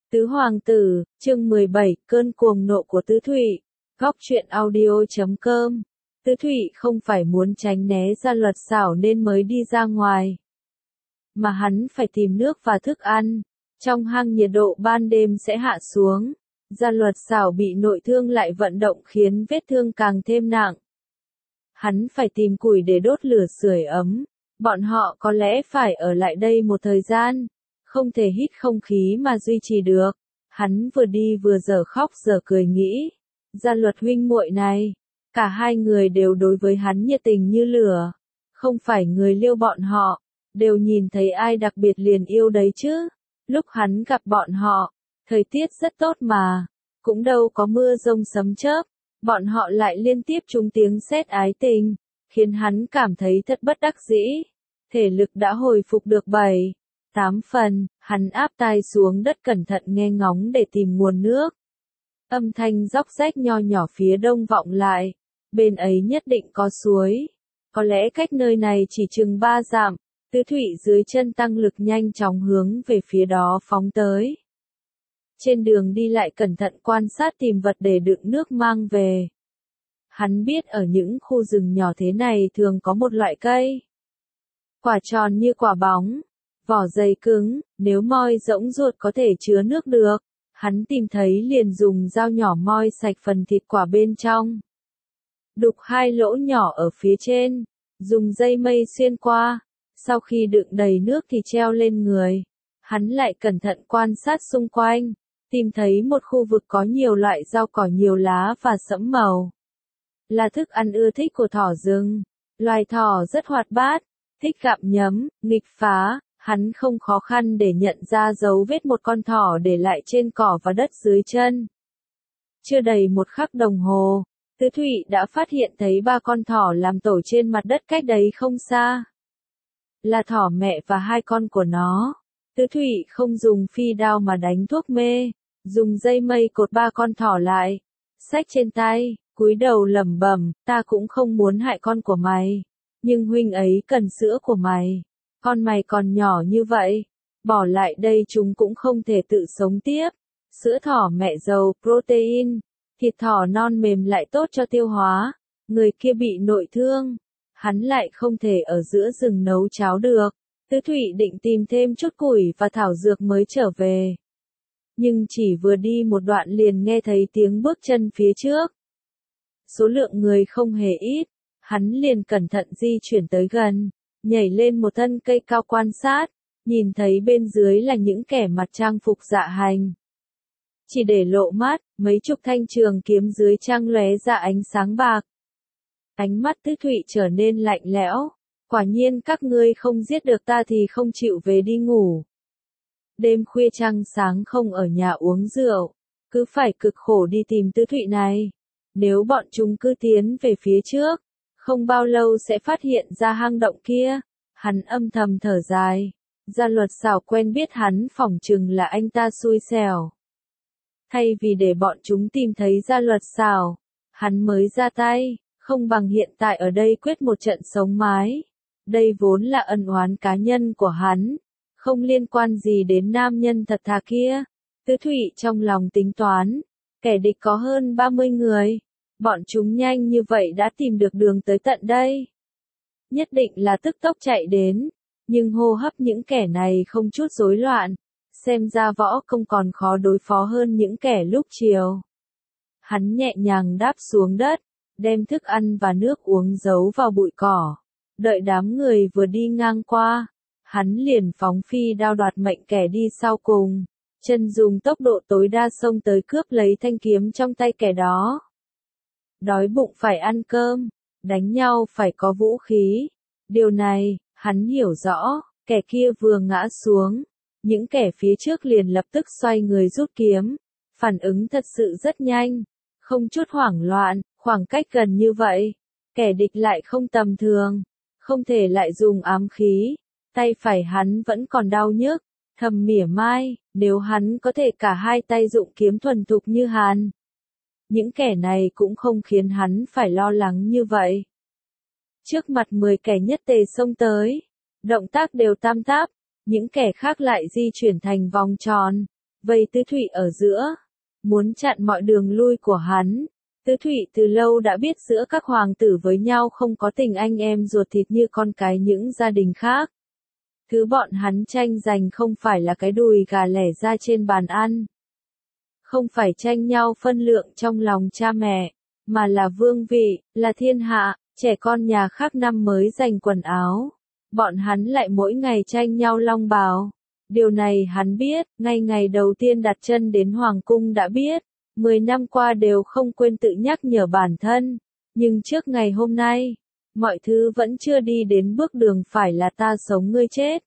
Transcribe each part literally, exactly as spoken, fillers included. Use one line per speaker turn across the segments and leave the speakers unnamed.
Tứ Hoàng tử, chương mười bảy, cơn cuồng nộ của Tứ Thụy. Góc truyện audio chấm com. Tứ Thụy không phải muốn tránh né Gia Luật Xảo nên mới đi ra ngoài, mà hắn phải tìm nước và thức ăn. Trong hang nhiệt độ ban đêm sẽ hạ xuống. Gia Luật Xảo bị nội thương lại vận động khiến vết thương càng thêm nặng. Hắn phải tìm củi để đốt lửa sưởi ấm. Bọn họ có lẽ phải ở lại đây một thời gian. Không thể hít không khí mà duy trì được. Hắn vừa đi vừa dở khóc dở cười nghĩ. Gia Luật huynh muội này. Cả hai người đều đối với hắn nhiệt tình như lửa. Không phải người liêu bọn họ. Đều nhìn thấy ai đặc biệt liền yêu đấy chứ. Lúc hắn gặp bọn họ. Thời tiết rất tốt mà. Cũng đâu có mưa rông sấm chớp. Bọn họ lại liên tiếp trúng tiếng sét ái tình. Khiến hắn cảm thấy thật bất đắc dĩ. Thể lực đã hồi phục được bảy, tám phần, hắn áp tai xuống đất cẩn thận nghe ngóng để tìm nguồn nước. Âm thanh róc rách nho nhỏ phía đông vọng lại. Bên ấy nhất định có suối. Có lẽ cách nơi này chỉ chừng ba dặm. Tứ Thụy dưới chân tăng lực nhanh chóng hướng về phía đó phóng tới. Trên đường đi lại cẩn thận quan sát tìm vật để đựng nước mang về. Hắn biết ở những khu rừng nhỏ thế này thường có một loại cây. Quả tròn như quả bóng, vỏ dày cứng, nếu moi rỗng ruột có thể chứa nước được. Hắn tìm thấy liền dùng dao nhỏ moi sạch phần thịt quả bên trong. Đục hai lỗ nhỏ ở phía trên, dùng dây mây xuyên qua. Sau khi đựng đầy nước thì treo lên người. Hắn lại cẩn thận quan sát xung quanh, tìm thấy một khu vực có nhiều loại rau cỏ nhiều lá và sẫm màu. Là thức ăn ưa thích của thỏ rừng. Loài thỏ rất hoạt bát, thích gặm nhấm, nghịch phá. Hắn không khó khăn để nhận ra dấu vết một con thỏ để lại trên cỏ và đất dưới chân. Chưa đầy một khắc đồng hồ, Tứ Thụy đã phát hiện thấy ba con thỏ làm tổ trên mặt đất cách đấy không xa. Là thỏ mẹ và hai con của nó. Tứ Thụy không dùng phi đao mà đánh thuốc mê, dùng dây mây cột ba con thỏ lại, xách trên tay, cúi đầu lẩm bẩm, ta cũng không muốn hại con của mày, nhưng huynh ấy cần sữa của mày. Con mày còn nhỏ như vậy, bỏ lại đây chúng cũng không thể tự sống tiếp. Sữa thỏ mẹ giàu protein, thịt thỏ non mềm lại tốt cho tiêu hóa. Người kia bị nội thương, hắn lại không thể ở giữa rừng nấu cháo được. Tứ Thụy định tìm thêm chút củi và thảo dược mới trở về. Nhưng chỉ vừa đi một đoạn liền nghe thấy tiếng bước chân phía trước. Số lượng người không hề ít, hắn liền cẩn thận di chuyển tới gần. Nhảy lên một thân cây cao quan sát, nhìn thấy bên dưới là những kẻ mặc trang phục dạ hành. Chỉ để lộ mắt, mấy chục thanh trường kiếm dưới trang lóe ra ánh sáng bạc. Ánh mắt Tứ Thụy trở nên lạnh lẽo. Quả nhiên các ngươi không giết được ta thì không chịu về đi ngủ. Đêm khuya trăng sáng không ở nhà uống rượu, cứ phải cực khổ đi tìm Tứ Thụy này. Nếu bọn chúng cứ tiến về phía trước, không bao lâu sẽ phát hiện ra hang động kia. Hắn âm thầm thở dài. Gia Luật Xảo quen biết hắn phỏng chừng là anh ta xui xẻo. Thay vì để bọn chúng tìm thấy Gia Luật Xảo, hắn mới ra tay, không bằng hiện tại ở đây quyết một trận sống mái. Đây vốn là ân oán cá nhân của hắn, không liên quan gì đến nam nhân thật thà kia. Tứ Thụy trong lòng tính toán, kẻ địch có hơn ba mươi người. Bọn chúng nhanh như vậy đã tìm được đường tới tận đây. Nhất định là tức tốc chạy đến, nhưng hô hấp những kẻ này không chút rối loạn. Xem ra võ công còn khó đối phó hơn những kẻ lúc chiều. Hắn nhẹ nhàng đáp xuống đất, đem thức ăn và nước uống giấu vào bụi cỏ. Đợi đám người vừa đi ngang qua, hắn liền phóng phi đao đoạt mệnh kẻ đi sau cùng. Chân dùng tốc độ tối đa xông tới cướp lấy thanh kiếm trong tay kẻ đó. Đói bụng phải ăn cơm, đánh nhau phải có vũ khí. Điều này, hắn hiểu rõ, kẻ kia vừa ngã xuống. Những kẻ phía trước liền lập tức xoay người rút kiếm. Phản ứng thật sự rất nhanh, không chút hoảng loạn, khoảng cách gần như vậy. Kẻ địch lại không tầm thường, không thể lại dùng ám khí. Tay phải hắn vẫn còn đau nhức, thầm mỉa mai, nếu hắn có thể cả hai tay dụng kiếm thuần thục như hắn. Những kẻ này cũng không khiến hắn phải lo lắng như vậy. Trước mặt mười kẻ nhất tề xông tới, động tác đều tam táp, những kẻ khác lại di chuyển thành vòng tròn, vây Tứ Thụy ở giữa, muốn chặn mọi đường lui của hắn. Tứ Thụy từ lâu đã biết giữa các hoàng tử với nhau không có tình anh em ruột thịt như con cái những gia đình khác. Thứ bọn hắn tranh giành không phải là cái đùi gà lẻ ra trên bàn ăn. Không phải tranh nhau phân lượng trong lòng cha mẹ, mà là vương vị, là thiên hạ, trẻ con nhà khác năm mới giành quần áo. Bọn hắn lại mỗi ngày tranh nhau long bào. Điều này hắn biết, ngay ngày đầu tiên đặt chân đến Hoàng cung đã biết. Mười năm qua đều không quên tự nhắc nhở bản thân. Nhưng trước ngày hôm nay, mọi thứ vẫn chưa đi đến bước đường phải là ta sống ngươi chết.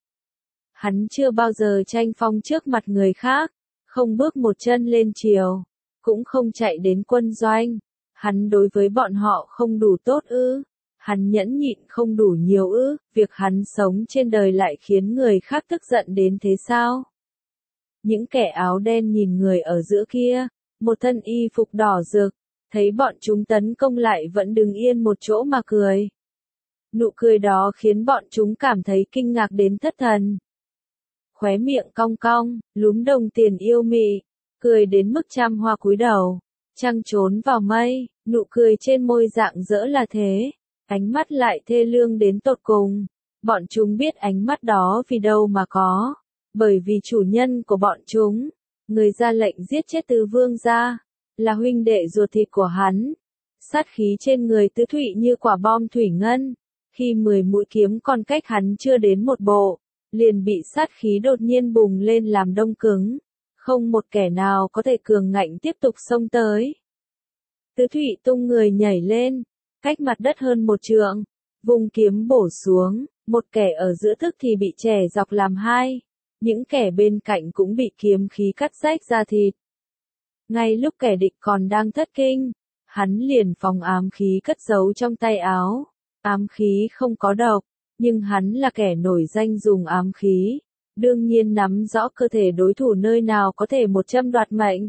Hắn chưa bao giờ tranh phong trước mặt người khác, không bước một chân lên triều, cũng không chạy đến quân doanh. Hắn đối với bọn họ không đủ tốt ư? Hắn nhẫn nhịn không đủ nhiều ư? Việc hắn sống trên đời lại khiến người khác tức giận đến thế sao? Những kẻ áo đen nhìn người ở giữa kia, một thân y phục đỏ rực, thấy bọn chúng tấn công lại vẫn đứng yên một chỗ mà cười. Nụ cười đó khiến bọn chúng cảm thấy kinh ngạc đến thất thần. Khóe miệng cong cong, lúm đồng tiền yêu mị, cười đến mức trăm hoa cúi đầu, trăng trốn vào mây, nụ cười trên môi rạng rỡ là thế, ánh mắt lại thê lương đến tột cùng. Bọn chúng biết ánh mắt đó vì đâu mà có, bởi vì chủ nhân của bọn chúng, người ra lệnh giết chết Tứ Vương gia, là huynh đệ ruột thịt của hắn. Sát khí trên người Tứ Thụy như quả bom thủy ngân, khi mười mũi kiếm còn cách hắn chưa đến một bộ, liền bị sát khí đột nhiên bùng lên làm đông cứng, không một kẻ nào có thể cường ngạnh tiếp tục xông tới. Tứ Thụy tung người nhảy lên, cách mặt đất hơn một trượng, vùng kiếm bổ xuống, một kẻ ở giữa thức thì bị chẻ dọc làm hai, những kẻ bên cạnh cũng bị kiếm khí cắt rách da thịt. Ngay lúc kẻ địch còn đang thất kinh, hắn liền phóng ám khí cất giấu trong tay áo. Ám khí không có độc, nhưng hắn là kẻ nổi danh dùng ám khí, đương nhiên nắm rõ cơ thể đối thủ nơi nào có thể một châm đoạt mệnh.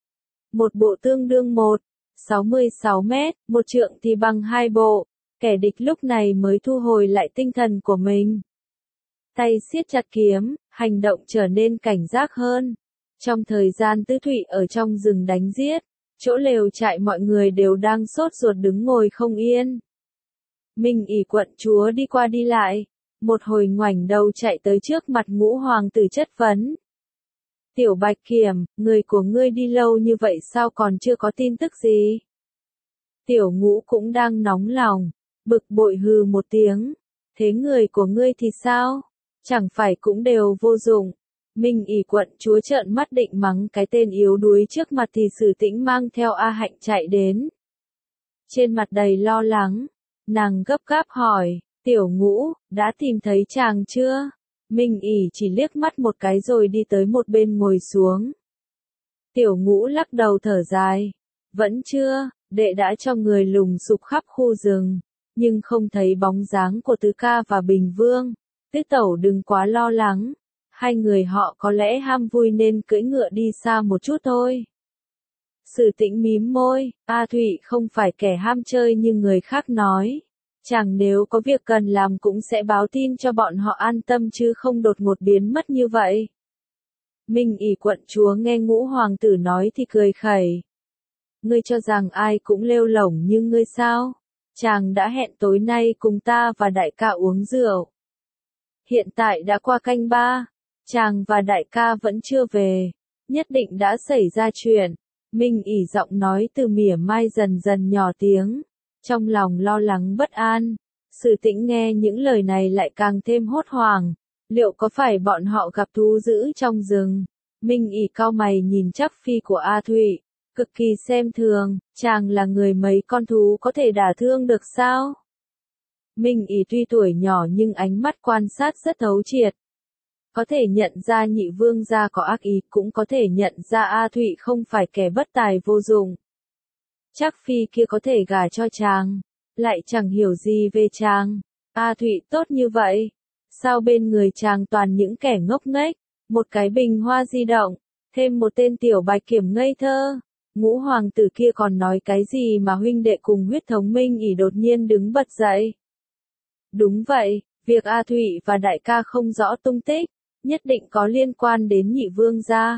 Một bộ tương đương một, sáu mươi sáu mét, một trượng thì bằng hai bộ, kẻ địch lúc này mới thu hồi lại tinh thần của mình. Tay siết chặt kiếm, hành động trở nên cảnh giác hơn. Trong thời gian Tứ Thụy ở trong rừng đánh giết, chỗ lều trại mọi người đều đang sốt ruột đứng ngồi không yên. Minh ỷ quận chúa đi qua đi lại, một hồi ngoảnh đầu chạy tới trước mặt Ngũ hoàng tử chất vấn. Tiểu Bạch Kiểm, người của ngươi đi lâu như vậy sao còn chưa có tin tức gì? Tiểu Ngũ cũng đang nóng lòng, bực bội hừ một tiếng. Thế người của ngươi thì sao? Chẳng phải cũng đều vô dụng. Minh ỷ quận chúa trợn mắt định mắng cái tên yếu đuối trước mặt thì Sử Tĩnh mang theo A Hạnh chạy đến. Trên mặt đầy lo lắng, nàng gấp gáp hỏi, Tiểu Ngũ, đã tìm thấy chàng chưa? Minh ỷ chỉ liếc mắt một cái rồi đi tới một bên ngồi xuống. Tiểu Ngũ lắc đầu thở dài, vẫn chưa, đệ đã cho người lùng sục khắp khu rừng, nhưng không thấy bóng dáng của Tứ ca và Bình Vương. Tứ tẩu đừng quá lo lắng, hai người họ có lẽ ham vui nên cưỡi ngựa đi xa một chút thôi. Sử Tĩnh mím môi, A Thụy không phải kẻ ham chơi như người khác nói. Chàng nếu có việc cần làm cũng sẽ báo tin cho bọn họ an tâm chứ không đột ngột biến mất như vậy. Minh ỷ quận chúa nghe Ngũ hoàng tử nói thì cười khẩy. Ngươi cho rằng ai cũng lêu lổng như ngươi sao? Chàng đã hẹn tối nay cùng ta và đại ca uống rượu. Hiện tại đã qua canh ba, chàng và đại ca vẫn chưa về, nhất định đã xảy ra chuyện. Minh ỷ giọng nói từ mỉa mai dần dần nhỏ tiếng, trong lòng lo lắng bất an. Sử Tĩnh nghe những lời này lại càng thêm hốt hoảng, liệu có phải bọn họ gặp thú dữ trong rừng? Minh ỷ cau mày nhìn chắc phi của A Thụy, cực kỳ xem thường, chàng là người mấy con thú có thể đả thương được sao? Minh ỷ tuy tuổi nhỏ nhưng ánh mắt quan sát rất thấu triệt. Có thể nhận ra nhị vương gia có ác ý, cũng có thể nhận ra A Thụy không phải kẻ bất tài vô dụng. Chắc phi kia có thể gả cho chàng, lại chẳng hiểu gì về chàng. A Thụy tốt như vậy, sao bên người chàng toàn những kẻ ngốc nghếch, một cái bình hoa di động, thêm một tên Tiểu Bạch Kiểm ngây thơ. Ngũ hoàng tử kia còn nói cái gì mà huynh đệ cùng huyết thống Minh ỷ đột nhiên đứng bật dậy. Đúng vậy, việc A Thụy và đại ca không rõ tung tích, nhất định có liên quan đến nhị vương gia.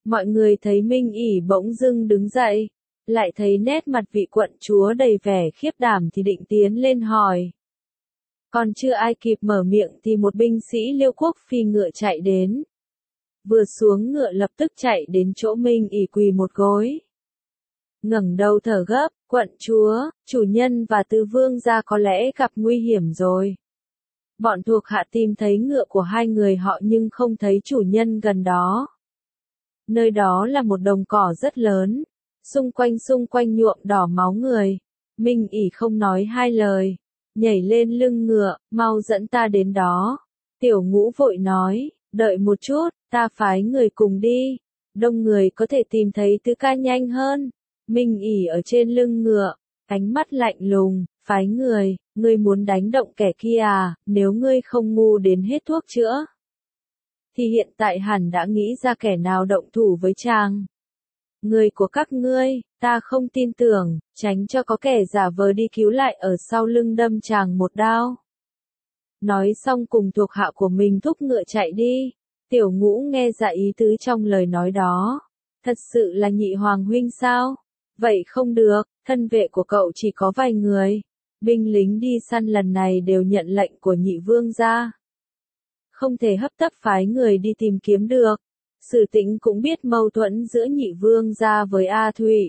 Mọi người thấy Minh ỉ bỗng dưng đứng dậy, lại thấy nét mặt vị quận chúa đầy vẻ khiếp đảm thì định tiến lên hỏi. Còn chưa ai kịp mở miệng thì một binh sĩ Liêu quốc phi ngựa chạy đến. Vừa xuống ngựa lập tức chạy đến chỗ Minh ỉ quỳ một gối. Ngẩng đầu thở gấp, quận chúa, chủ nhân và tứ vương gia có lẽ gặp nguy hiểm rồi. Bọn thuộc hạ tìm thấy ngựa của hai người họ nhưng không thấy chủ nhân gần đó. Nơi đó là một đồng cỏ rất lớn, xung quanh xung quanh nhuộm đỏ máu người. Minh ỉ không nói hai lời, nhảy lên lưng ngựa, mau dẫn ta đến đó. Tiểu Ngũ vội nói, đợi một chút, ta phái người cùng đi. Đông người có thể tìm thấy tứ ca nhanh hơn. Minh ỉ ở trên lưng ngựa, ánh mắt lạnh lùng, phái người, ngươi muốn đánh động kẻ kia à, nếu ngươi không ngu đến hết thuốc chữa. Thì hiện tại hẳn đã nghĩ ra kẻ nào động thủ với chàng. Người của các ngươi, ta không tin tưởng, tránh cho có kẻ giả vờ đi cứu lại ở sau lưng đâm chàng một đao. Nói xong cùng thuộc hạ của mình thúc ngựa chạy đi. Tiểu Ngũ nghe ra ý tứ trong lời nói đó. Thật sự là nhị hoàng huynh sao? Vậy không được, thân vệ của cậu chỉ có vài người. Binh lính đi săn lần này đều nhận lệnh của nhị vương gia. Không thể hấp tấp phái người đi tìm kiếm được. Sử Tĩnh cũng biết mâu thuẫn giữa nhị vương gia với A Thụy.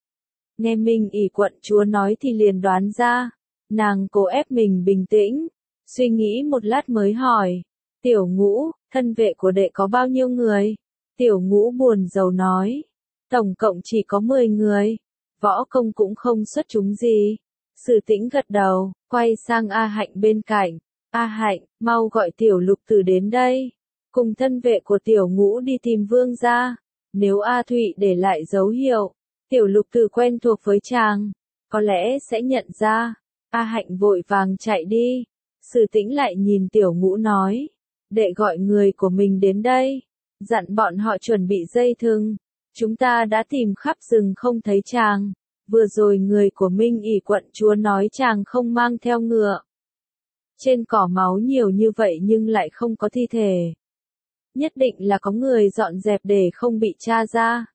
Nghe Minh ỉ quận chúa nói thì liền đoán ra. Nàng cố ép mình bình tĩnh, suy nghĩ một lát mới hỏi. Tiểu Ngũ, thân vệ của đệ có bao nhiêu người? Tiểu Ngũ buồn rầu nói. Tổng cộng chỉ có mười người. Võ công cũng không xuất chúng gì. Sử Tĩnh gật đầu, quay sang A Hạnh bên cạnh. A Hạnh, mau gọi Tiểu Lục Tử đến đây. Cùng thân vệ của Tiểu Ngũ đi tìm vương gia. Nếu A Thụy để lại dấu hiệu, Tiểu Lục Tử quen thuộc với chàng, có lẽ sẽ nhận ra. A Hạnh vội vàng chạy đi. Sử Tĩnh lại nhìn Tiểu Ngũ nói. Đệ gọi người của mình đến đây. Dặn bọn họ chuẩn bị dây thừng. Chúng ta đã tìm khắp rừng không thấy chàng. Vừa rồi người của Minh ỉ quận chúa nói chàng không mang theo ngựa. Trên cỏ máu nhiều như vậy nhưng lại không có thi thể. Nhất định là có người dọn dẹp để không bị tra ra.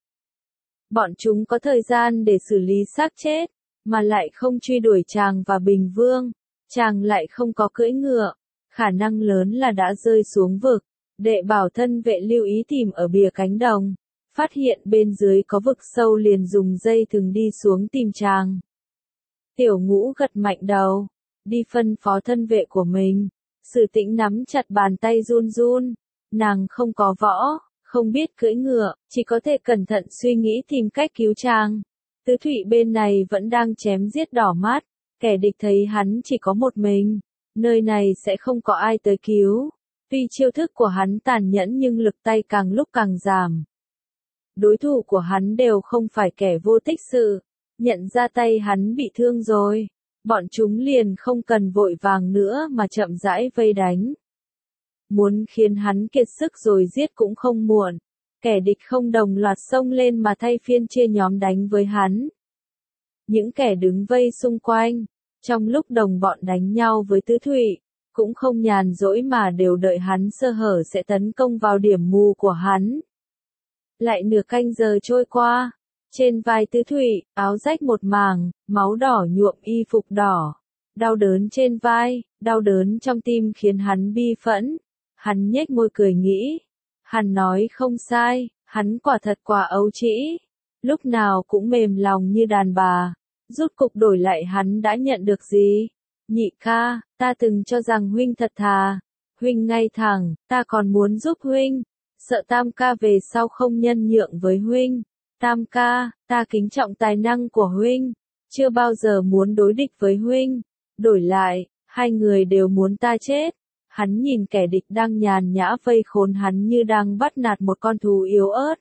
Bọn chúng có thời gian để xử lý xác chết, mà lại không truy đuổi chàng và Bình Vương. Chàng lại không có cưỡi ngựa, khả năng lớn là đã rơi xuống vực. Đệ bảo thân vệ lưu ý tìm ở bìa cánh đồng. Phát hiện bên dưới có vực sâu liền dùng dây thừng đi xuống tìm chàng. Tiểu Ngũ gật mạnh đầu, đi phân phó thân vệ của mình. Sử Tĩnh nắm chặt bàn tay run run. Nàng không có võ, không biết cưỡi ngựa, chỉ có thể cẩn thận suy nghĩ tìm cách cứu chàng. Tứ Thụy bên này vẫn đang chém giết đỏ mắt, kẻ địch thấy hắn chỉ có một mình, nơi này sẽ không có ai tới cứu. Tuy chiêu thức của hắn tàn nhẫn nhưng lực tay càng lúc càng giảm. Đối thủ của hắn đều không phải kẻ vô tích sự, nhận ra tay hắn bị thương rồi, bọn chúng liền không cần vội vàng nữa mà chậm rãi vây đánh. Muốn khiến hắn kiệt sức rồi giết cũng không muộn. Kẻ địch không đồng loạt xông lên mà thay phiên chia nhóm đánh với hắn. Những kẻ đứng vây xung quanh, trong lúc đồng bọn đánh nhau với Tứ Thụy, cũng không nhàn rỗi mà đều đợi hắn sơ hở sẽ tấn công vào điểm mù của hắn. Lại nửa canh giờ trôi qua, trên vai Tứ Thụy, áo rách một mảng, máu đỏ nhuộm y phục đỏ. Đau đớn trên vai, đau đớn trong tim khiến hắn bi phẫn. Hắn nhếch môi cười nghĩ. Hắn nói không sai, hắn quả thật quả ấu trĩ. Lúc nào cũng mềm lòng như đàn bà. Rút cục đổi lại hắn đã nhận được gì? Nhị ca, ta từng cho rằng huynh thật thà. Huynh ngay thẳng, ta còn muốn giúp huynh. Sợ Tam ca về sau không nhân nhượng với huynh. Tam ca, ta kính trọng tài năng của huynh. Chưa bao giờ muốn đối địch với huynh. Đổi lại, hai người đều muốn ta chết. Hắn nhìn kẻ địch đang nhàn nhã vây khốn hắn như đang bắt nạt một con thú yếu ớt.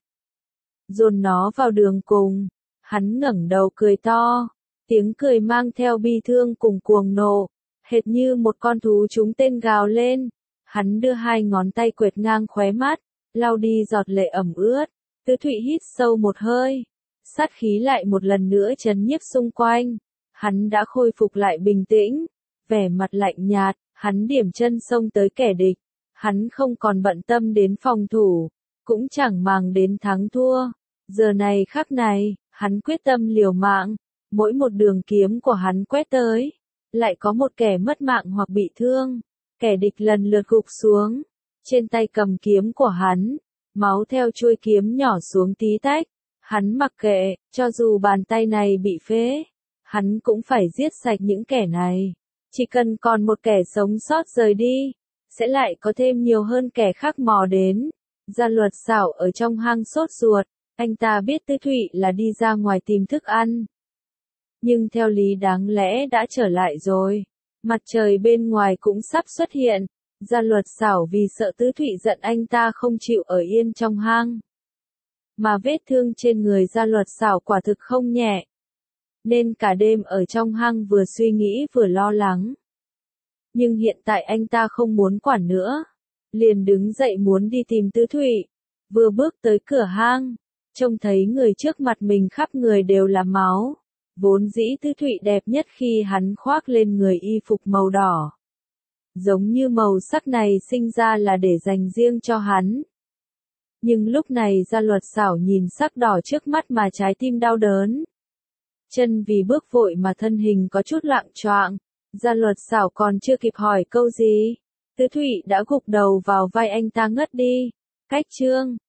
Dồn nó vào đường cùng. Hắn ngẩng đầu cười to. Tiếng cười mang theo bi thương cùng cuồng nộ. Hệt như một con thú trúng tên gào lên. Hắn đưa hai ngón tay quệt ngang khóe mắt. Lau đi giọt lệ ẩm ướt. Tứ Thụy hít sâu một hơi. Sát khí lại một lần nữa trấn nhiếp xung quanh. Hắn đã khôi phục lại bình tĩnh. Vẻ mặt lạnh nhạt. Hắn điểm chân xông tới kẻ địch. Hắn không còn bận tâm đến phòng thủ. cũng chẳng màng đến thắng thua. Giờ này khắc này, hắn quyết tâm liều mạng, mỗi một đường kiếm của hắn quét tới, lại có một kẻ mất mạng hoặc bị thương, kẻ địch lần lượt gục xuống. Trên tay cầm kiếm của hắn, máu theo chuôi kiếm nhỏ xuống tí tách, hắn mặc kệ, cho dù bàn tay này bị phế, hắn cũng phải giết sạch những kẻ này. Chỉ cần còn một kẻ sống sót rời đi, sẽ lại có thêm nhiều hơn kẻ khác mò đến. Gia Luật Sảo ở trong hang sốt ruột, anh ta biết Tư Thụy là đi ra ngoài tìm thức ăn. Nhưng theo lý đáng lẽ đã trở lại rồi. Mặt trời bên ngoài cũng sắp xuất hiện. Gia Luật Sảo vì sợ Tư Thụy giận anh ta không chịu ở yên trong hang. Mà vết thương trên người Gia Luật Sảo quả thực không nhẹ. Nên cả đêm ở trong hang vừa suy nghĩ vừa lo lắng. Nhưng hiện tại anh ta không muốn quản nữa. Liền đứng dậy muốn đi tìm Tư Thụy. Vừa bước tới cửa hang, trông thấy người trước mặt mình khắp người đều là máu. Vốn dĩ Tư Thụy đẹp nhất khi hắn khoác lên người y phục màu đỏ. Giống như màu sắc này sinh ra là để dành riêng cho hắn. Nhưng lúc này Gia Luật Sảo nhìn sắc đỏ trước mắt mà trái tim đau đớn. Chân vì bước vội mà thân hình có chút loạng choạng. Gia Luật Sảo còn chưa kịp hỏi câu gì, Tư Thụy đã gục đầu vào vai anh ta ngất đi. Cách chương